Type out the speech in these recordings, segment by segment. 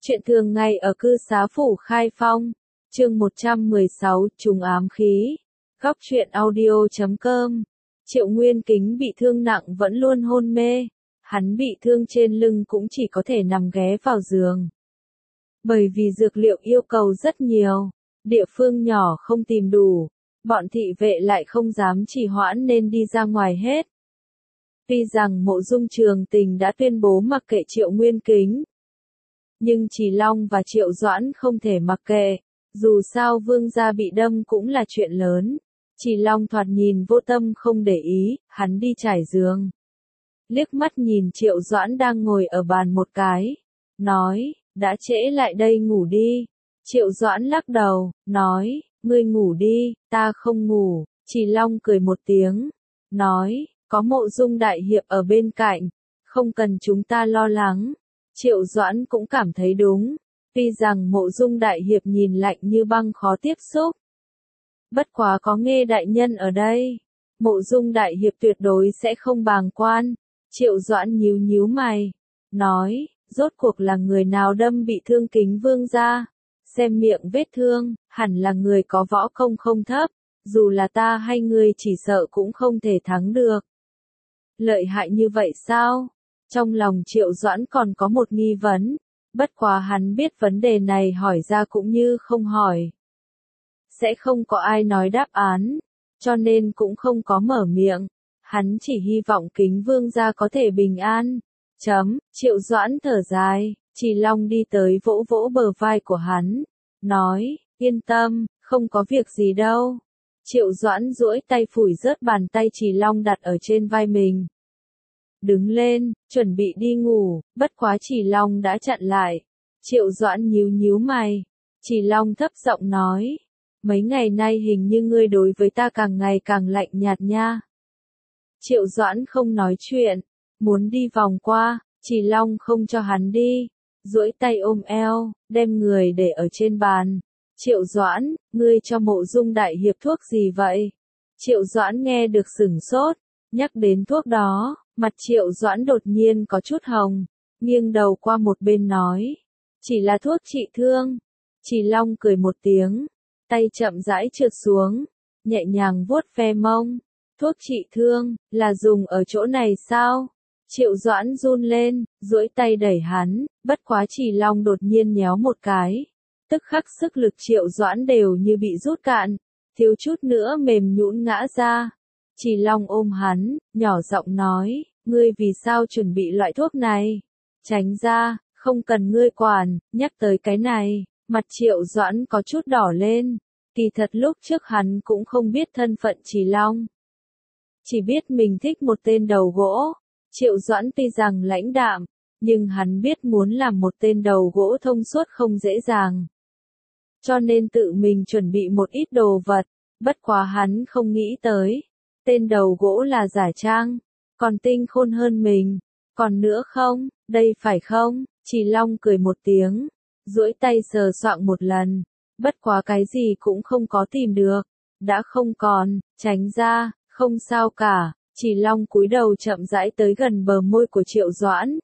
Chuyện thường ngày ở cư xá phủ Khai Phong, chương 116, trùng ám khí. Góc truyện audio.com. Triệu Nguyên Kính bị thương nặng vẫn luôn hôn mê. Hắn bị thương trên lưng cũng chỉ có thể nằm ghé vào giường. Bởi vì dược liệu yêu cầu rất nhiều, địa phương nhỏ không tìm đủ, bọn thị vệ lại không dám trì hoãn nên đi ra ngoài hết. Tuy rằng Mộ Dung Trường Tình đã tuyên bố mặc kệ Triệu Nguyên Kính, nhưng Trì Long và Triệu Doãn không thể mặc kệ, dù sao vương gia bị đâm cũng là chuyện lớn. Trì Long thoạt nhìn vô tâm không để ý, hắn đi trải giường. Liếc mắt nhìn Triệu Doãn đang ngồi ở bàn một cái, nói, đã trễ lại đây ngủ đi. Triệu Doãn lắc đầu, nói, ngươi ngủ đi, ta không ngủ. Trì Long cười một tiếng, nói, có Mộ Dung đại hiệp ở bên cạnh, không cần chúng ta lo lắng. Triệu Doãn cũng cảm thấy đúng, tuy rằng Mộ Dung đại hiệp nhìn lạnh như băng khó tiếp xúc. Bất quá có Nghê đại nhân ở đây, Mộ Dung đại hiệp tuyệt đối sẽ không bàng quan. Triệu Doãn nhíu nhíu mày, nói, rốt cuộc là người nào đâm bị thương Kính vương gia? Xem miệng vết thương, hẳn là người có võ công không thấp, dù là ta hay ngươi chỉ sợ cũng không thể thắng được. Lợi hại như vậy sao? Trong lòng Triệu Doãn còn có một nghi vấn, bất quá hắn biết vấn đề này hỏi ra cũng như không hỏi. Sẽ không có ai nói đáp án, cho nên cũng không có mở miệng, hắn chỉ hy vọng Kính vương gia có thể bình an. Triệu Doãn thở dài, Trì Long đi tới vỗ vỗ bờ vai của hắn, nói, yên tâm, không có việc gì đâu. Triệu Doãn duỗi tay phủi rớt bàn tay Trì Long đặt ở trên vai mình. Đứng lên, chuẩn bị đi ngủ, bất quá Trì Long đã chặn lại. Triệu Doãn nhíu nhíu mày. Trì Long thấp giọng nói, mấy ngày nay hình như ngươi đối với ta càng ngày càng lạnh nhạt nha. Triệu Doãn không nói chuyện, muốn đi vòng qua, Trì Long không cho hắn đi, duỗi tay ôm eo, đem người để ở trên bàn. Triệu Doãn, ngươi cho Mộ Dung đại hiệp thuốc gì vậy? Triệu Doãn nghe được sửng sốt, nhắc đến thuốc đó, mặt Triệu Doãn đột nhiên có chút hồng, nghiêng đầu qua một bên nói, chỉ là thuốc trị thương. Trì Long cười một tiếng, tay chậm rãi trượt xuống, nhẹ nhàng vuốt ve mông. Thuốc trị thương, là dùng ở chỗ này sao? Triệu Doãn run lên, duỗi tay đẩy hắn, bất quá Trì Long đột nhiên nhéo một cái. Tức khắc sức lực Triệu Doãn đều như bị rút cạn, thiếu chút nữa mềm nhũn ngã ra. Trì Long ôm hắn, nhỏ giọng nói, ngươi vì sao chuẩn bị loại thuốc này? Tránh ra, không cần ngươi quản. Nhắc tới cái này, mặt Triệu Doãn có chút đỏ lên. Kỳ thật lúc trước hắn cũng không biết thân phận Trì Long. Chỉ biết mình thích một tên đầu gỗ. Triệu Doãn tuy rằng lãnh đạm, nhưng hắn biết muốn làm một tên đầu gỗ thông suốt không dễ dàng. Cho nên tự mình chuẩn bị một ít đồ vật, bất quá hắn không nghĩ tới. Tên đầu gỗ là giả trang, còn tinh khôn hơn mình. Còn nữa không, đây phải không? Trì Long cười một tiếng, duỗi tay sờ soạng một lần, bất quá cái gì cũng không có tìm được. Đã không còn, tránh ra, không sao cả. Trì Long cúi đầu chậm rãi tới gần bờ môi của Triệu Doãn.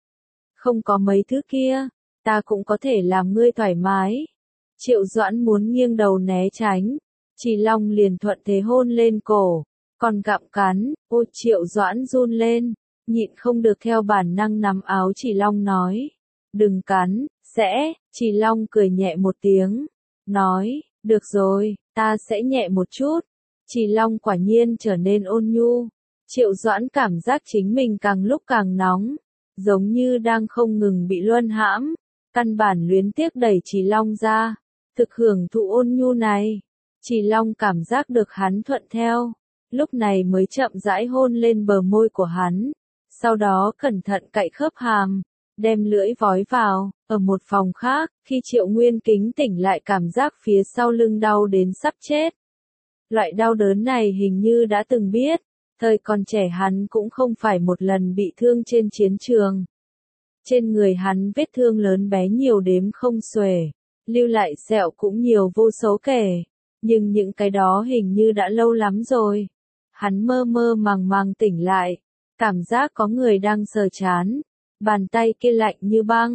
Không có mấy thứ kia, ta cũng có thể làm ngươi thoải mái. Triệu Doãn muốn nghiêng đầu né tránh, Trì Long liền thuận thế hôn lên cổ, còn gặm cắn. Ôi, Triệu Doãn run lên, nhịn không được theo bản năng nắm áo Trì Long nói, đừng cắn, sẽ. Trì Long cười nhẹ một tiếng, nói, được rồi, ta sẽ nhẹ một chút. Trì Long quả nhiên trở nên ôn nhu. Triệu Doãn cảm giác chính mình càng lúc càng nóng, giống như đang không ngừng bị luân hãm, căn bản luyến tiếc đẩy Trì Long ra, thực hưởng thụ ôn nhu này. Trì Long cảm giác được hắn thuận theo, lúc này mới chậm rãi hôn lên bờ môi của hắn, sau đó cẩn thận cạy khớp hàm, đem lưỡi vói vào. Ở một phòng khác, khi Triệu Nguyên Kính tỉnh lại cảm giác phía sau lưng đau đến sắp chết. Loại đau đớn này hình như đã từng biết. Thời còn trẻ hắn cũng không phải một lần bị thương trên chiến trường. Trên người hắn vết thương lớn bé nhiều đếm không xuể, lưu lại sẹo cũng nhiều vô số kể. Nhưng những cái đó hình như đã lâu lắm rồi. Hắn mơ mơ màng màng tỉnh lại, cảm giác có người đang sờ trán, bàn tay kia lạnh như băng.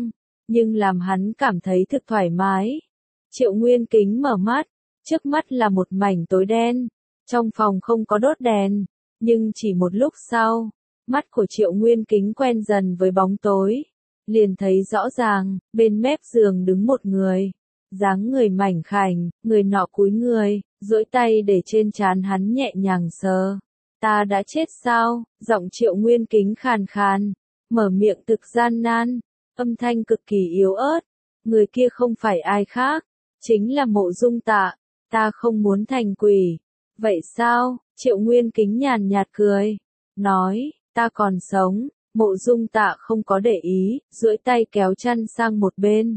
nhưng làm hắn cảm thấy thực thoải mái. Triệu Nguyên Kính mở mắt, trước mắt là một mảnh tối đen, trong phòng không có đốt đèn, nhưng chỉ một lúc sau, mắt của Triệu Nguyên Kính quen dần với bóng tối, liền thấy rõ ràng, bên mép giường đứng một người, dáng người mảnh khảnh, người nọ cúi người, duỗi tay để trên trán hắn nhẹ nhàng sờ. Ta đã chết sao? Giọng Triệu Nguyên Kính khàn khàn, mở miệng thực gian nan, âm thanh cực kỳ yếu ớt. Người kia không phải ai khác, chính là Mộ Dung Tạ. Ta không muốn thành quỷ. Vậy sao? Triệu Nguyên Kính nhàn nhạt cười, nói, ta còn sống. Mộ Dung Tạ không có để ý, duỗi tay kéo chăn sang một bên.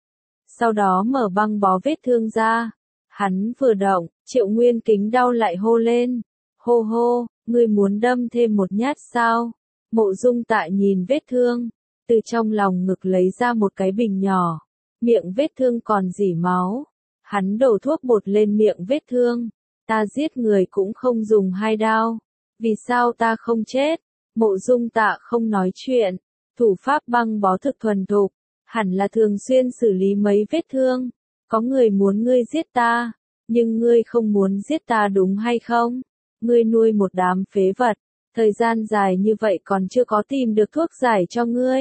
Sau đó mở băng bó vết thương ra. Hắn vừa động, Triệu Nguyên Kính đau lại hô lên. Hô hô, ngươi muốn đâm thêm một nhát sao? Mộ Dung Tạ nhìn vết thương, từ trong lòng ngực lấy ra một cái bình nhỏ. Miệng vết thương còn rỉ máu. Hắn đổ thuốc bột lên miệng vết thương. Ta giết người cũng không dùng hai đao. Vì sao ta không chết? Mộ Dung Tạ không nói chuyện. Thủ pháp băng bó thực thuần thục, hẳn là thường xuyên xử lý mấy vết thương. Có người muốn ngươi giết ta, nhưng ngươi không muốn giết ta đúng hay không? Ngươi nuôi một đám phế vật, thời gian dài như vậy còn chưa có tìm được thuốc giải cho ngươi.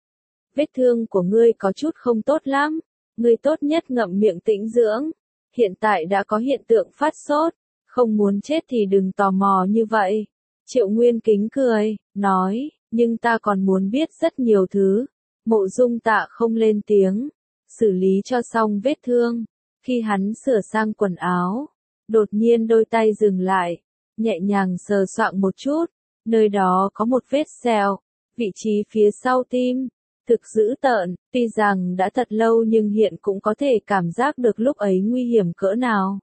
Vết thương của ngươi có chút không tốt lắm, ngươi tốt nhất ngậm miệng tĩnh dưỡng. Hiện tại đã có hiện tượng phát sốt, không muốn chết thì đừng tò mò như vậy. Triệu Nguyên Kính cười, nói, nhưng ta còn muốn biết rất nhiều thứ. Mộ Dung Tạ không lên tiếng, xử lý cho xong vết thương. Khi hắn sửa sang quần áo, đột nhiên đôi tay dừng lại, nhẹ nhàng sờ soạng một chút, nơi đó có một vết sẹo, vị trí phía sau tim, thực dữ tợn, tuy rằng đã thật lâu nhưng hiện cũng có thể cảm giác được lúc ấy nguy hiểm cỡ nào.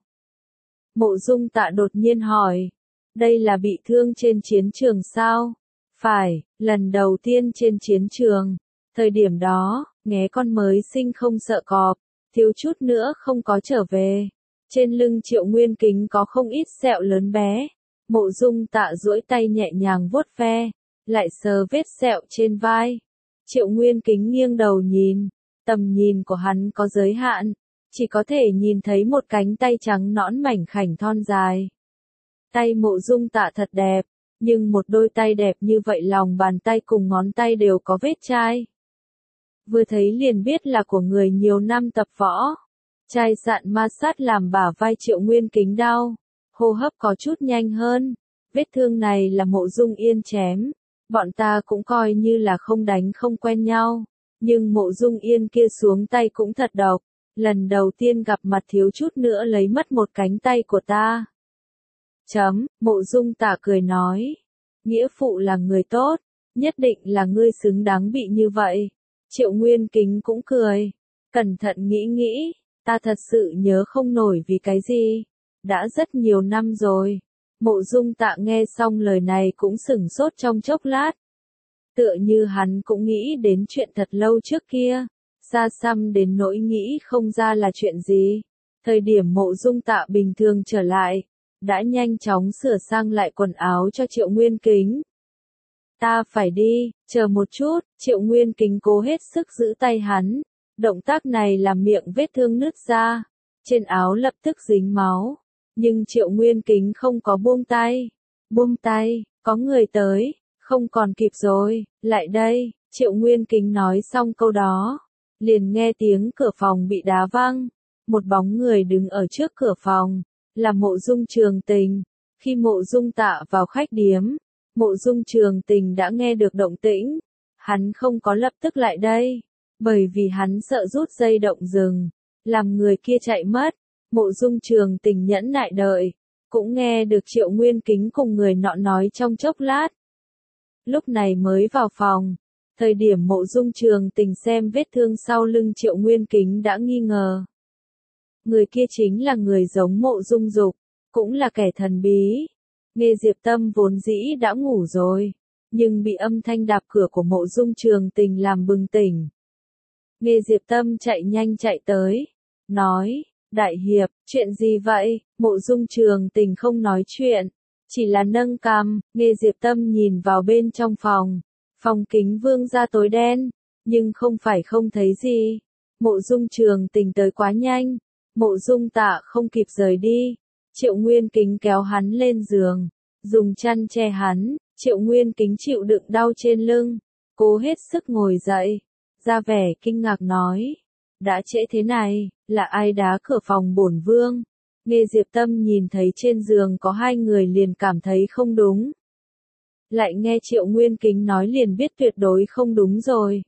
Mộ Dung Tạ đột nhiên hỏi, đây là bị thương trên chiến trường sao? Phải, lần đầu tiên trên chiến trường. Thời điểm đó, nghé con mới sinh không sợ cọp, thiếu chút nữa không có trở về. Trên lưng Triệu Nguyên Kính có không ít sẹo lớn bé. Mộ Dung Tạ duỗi tay nhẹ nhàng vuốt ve, lại sờ vết sẹo trên vai. Triệu Nguyên Kính nghiêng đầu nhìn, tầm nhìn của hắn có giới hạn, chỉ có thể nhìn thấy một cánh tay trắng nõn mảnh khảnh thon dài. Tay Mộ Dung Tạ thật đẹp, nhưng một đôi tay đẹp như vậy lòng bàn tay cùng ngón tay đều có vết chai. Vừa thấy liền biết là của người nhiều năm tập võ. Chai sạn ma sát làm bả vai Triệu Nguyên Kính đau, hô hấp có chút nhanh hơn. Vết thương này là Mộ Dung Yên chém, bọn ta cũng coi như là không đánh không quen nhau, nhưng Mộ Dung Yên kia xuống tay cũng thật độc, lần đầu tiên gặp mặt thiếu chút nữa lấy mất một cánh tay của ta. Mộ Dung Tạ cười nói, nghĩa phụ là người tốt, nhất định là ngươi xứng đáng bị như vậy. Triệu Nguyên Kính cũng cười, cẩn thận nghĩ nghĩ, ta thật sự nhớ không nổi vì cái gì, đã rất nhiều năm rồi. Mộ Dung Tạ nghe xong lời này cũng sửng sốt trong chốc lát. Tựa như hắn cũng nghĩ đến chuyện thật lâu trước kia, xa xăm đến nỗi nghĩ không ra là chuyện gì. Thời điểm Mộ Dung Tạ bình thường trở lại, đã nhanh chóng sửa sang lại quần áo cho Triệu Nguyên Kính. Ta phải đi, chờ một chút, Triệu Nguyên Kính cố hết sức giữ tay hắn. Động tác này làm miệng vết thương nứt ra, trên áo lập tức dính máu. Nhưng Triệu Nguyên Kính không có buông tay. Buông tay, có người tới, không còn kịp rồi, lại đây. Triệu Nguyên Kính nói xong câu đó, liền nghe tiếng cửa phòng bị đá văng. Một bóng người đứng ở trước cửa phòng, là Mộ Dung Trường Tình. Khi Mộ Dung Tạ vào khách điếm, Mộ Dung Trường Tình đã nghe được động tĩnh. Hắn không có lập tức lại đây, bởi vì hắn sợ rút dây động rừng, làm người kia chạy mất. Mộ Dung Trường Tình nhẫn nại đợi, cũng nghe được Triệu Nguyên Kính cùng người nọ nói trong chốc lát. Lúc này mới vào phòng, thời điểm Mộ Dung Trường Tình xem vết thương sau lưng Triệu Nguyên Kính đã nghi ngờ. Người kia chính là người giống Mộ Dung Dục, cũng là kẻ thần bí. Nghe Diệp Tâm vốn dĩ đã ngủ rồi, nhưng bị âm thanh đạp cửa của Mộ Dung Trường Tình làm bừng tỉnh. Nghe Diệp Tâm chạy nhanh chạy tới, nói, Đại Hiệp, chuyện gì vậy? Mộ Dung Trường Tình không nói chuyện, chỉ là nâng cằm. Nghe Diệp Tâm nhìn vào bên trong phòng, phòng kính vương ra tối đen, nhưng không phải không thấy gì. Mộ Dung Trường Tình tới quá nhanh, Mộ Dung Tạ không kịp rời đi. Triệu Nguyên Kính kéo hắn lên giường, dùng chăn che hắn. Triệu Nguyên Kính chịu đựng đau trên lưng, cố hết sức ngồi dậy, ra vẻ kinh ngạc nói: đã trễ thế này, là ai đá cửa phòng bổn vương? Nghe Diệp Tâm nhìn thấy trên giường có hai người liền cảm thấy không đúng. Lại nghe Triệu Nguyên Kính nói liền biết tuyệt đối không đúng rồi.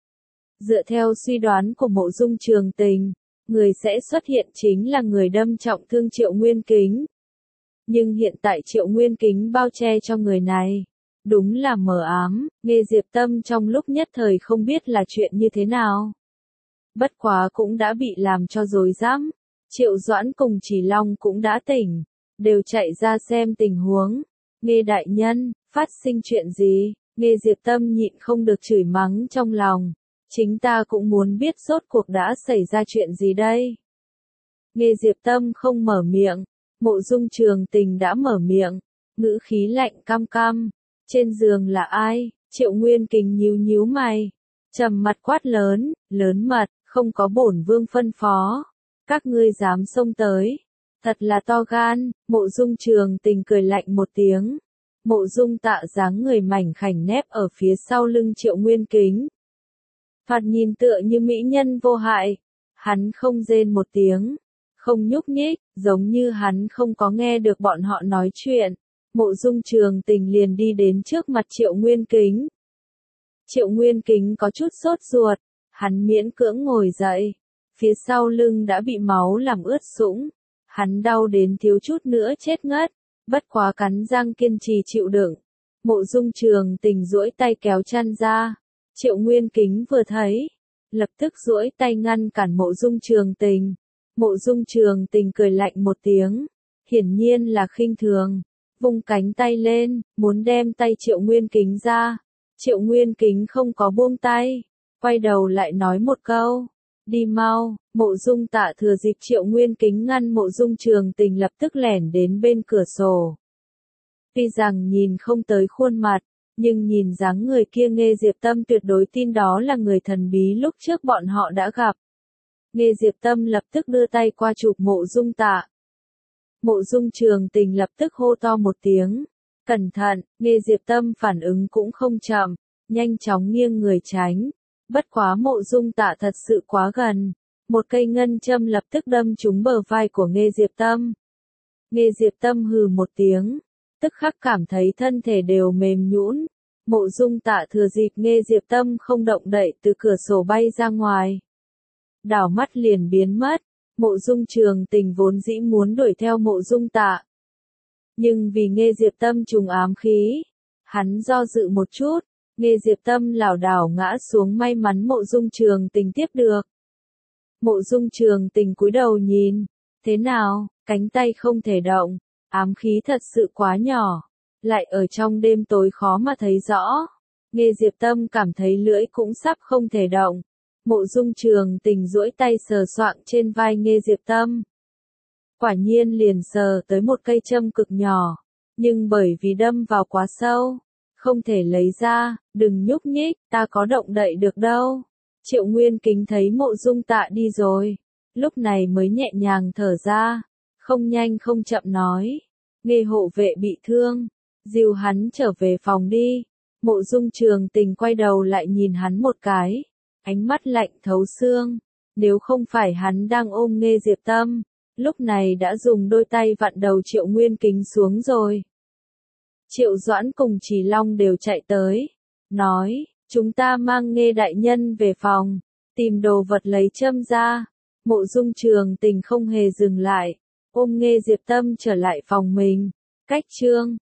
Dựa theo suy đoán của Mộ Dung Trường Tình, người sẽ xuất hiện chính là người đâm trọng thương Triệu Nguyên Kính. Nhưng hiện tại Triệu Nguyên Kính bao che cho người này. Đúng là mờ ám, nghe Diệp Tâm trong lúc nhất thời không biết là chuyện như thế nào. Bất quá cũng đã bị làm cho rối rắm. Triệu Doãn cùng Chỉ Long cũng đã tỉnh, đều chạy ra xem tình huống. Nghe đại nhân, phát sinh chuyện gì? Nghe Diệp Tâm nhịn không được chửi mắng trong lòng. Chính ta cũng muốn biết rốt cuộc đã xảy ra chuyện gì đây? Nghe Diệp Tâm không mở miệng, Mộ Dung Trường Tình đã mở miệng, ngữ khí lạnh căm căm. Trên giường là ai? Triệu Nguyên Kính nhíu nhíu mày, trầm mặt quát lớn, lớn mật, không có bổn vương phân phó. Các ngươi dám xông tới. Thật là to gan. Mộ Dung Trường Tình cười lạnh một tiếng. Mộ Dung Tạ dáng người mảnh khảnh nép ở phía sau lưng Triệu Nguyên Kính. Thoạt nhìn tựa như mỹ nhân vô hại. Hắn không rên một tiếng, không nhúc nhích, giống như hắn không có nghe được bọn họ nói chuyện. Mộ Dung Trường Tình liền đi đến trước mặt Triệu Nguyên Kính. Triệu Nguyên Kính có chút sốt ruột, hắn miễn cưỡng ngồi dậy, phía sau lưng đã bị máu làm ướt sũng, hắn đau đến thiếu chút nữa chết ngất, bất quá cắn răng kiên trì chịu đựng. Mộ Dung Trường Tình duỗi tay kéo chăn ra, Triệu Nguyên Kính vừa thấy, lập tức duỗi tay ngăn cản Mộ Dung Trường Tình. Mộ Dung Trường Tình cười lạnh một tiếng, hiển nhiên là khinh thường, vung cánh tay lên, muốn đem tay Triệu Nguyên Kính ra. Triệu Nguyên Kính không có buông tay, quay đầu lại nói một câu, đi mau. Mộ Dung Tạ thừa dịp Triệu Nguyên Kính ngăn Mộ Dung Trường Tình lập tức lẻn đến bên cửa sổ. Tuy rằng nhìn không tới khuôn mặt, nhưng nhìn dáng người kia Nghe Diệp Tâm tuyệt đối tin đó là người thần bí lúc trước bọn họ đã gặp. Nghe Diệp Tâm lập tức đưa tay qua chụp Mộ Dung Tạ. Mộ Dung Trường Tình lập tức hô to một tiếng, cẩn thận. Nghe Diệp Tâm phản ứng cũng không chậm, nhanh chóng nghiêng người tránh. Bất quá Mộ Dung Tạ thật sự quá gần, một cây ngân châm lập tức đâm trúng bờ vai của Nghe Diệp Tâm. Nghe Diệp Tâm hừ một tiếng, tức khắc cảm thấy thân thể đều mềm nhũn. Mộ Dung Tạ thừa dịp Nghe Diệp Tâm không động đậy từ cửa sổ bay ra ngoài, đảo mắt liền biến mất. Mộ Dung Trường Tình vốn dĩ muốn đuổi theo Mộ Dung Tạ, nhưng vì Nghe Diệp Tâm trùng ám khí, hắn do dự một chút. Nghe Diệp Tâm lảo đảo ngã xuống, may mắn Mộ Dung Trường Tình tiếp được. Mộ Dung Trường Tình cúi đầu nhìn, thế nào, cánh tay không thể động, ám khí thật sự quá nhỏ, lại ở trong đêm tối khó mà thấy rõ. Nghe Diệp Tâm cảm thấy lưỡi cũng sắp không thể động. Mộ Dung Trường Tình duỗi tay sờ soạng trên vai Nghe Diệp Tâm. Quả nhiên liền sờ tới một cây châm cực nhỏ, nhưng bởi vì đâm vào quá sâu, không thể lấy ra. Đừng nhúc nhích, ta có động đậy được đâu. Triệu Nguyên Kính thấy Mộ Dung Tạ đi rồi, lúc này mới nhẹ nhàng thở ra, không nhanh không chậm nói, Nghe hộ vệ bị thương, dìu hắn trở về phòng đi. Mộ Dung Trường Tình quay đầu lại nhìn hắn một cái, ánh mắt lạnh thấu xương. Nếu không phải hắn đang ôm Nghe Diệp Tâm, lúc này đã dùng đôi tay vặn đầu Triệu Nguyên Kính xuống rồi. Triệu Doãn cùng Chỉ Long đều chạy tới, nói, chúng ta mang Nghe đại nhân về phòng, tìm đồ vật lấy châm ra. Mộ Dung Trường Tình không hề dừng lại, ôm Nghe Diệp Tâm trở lại phòng mình. Cách chương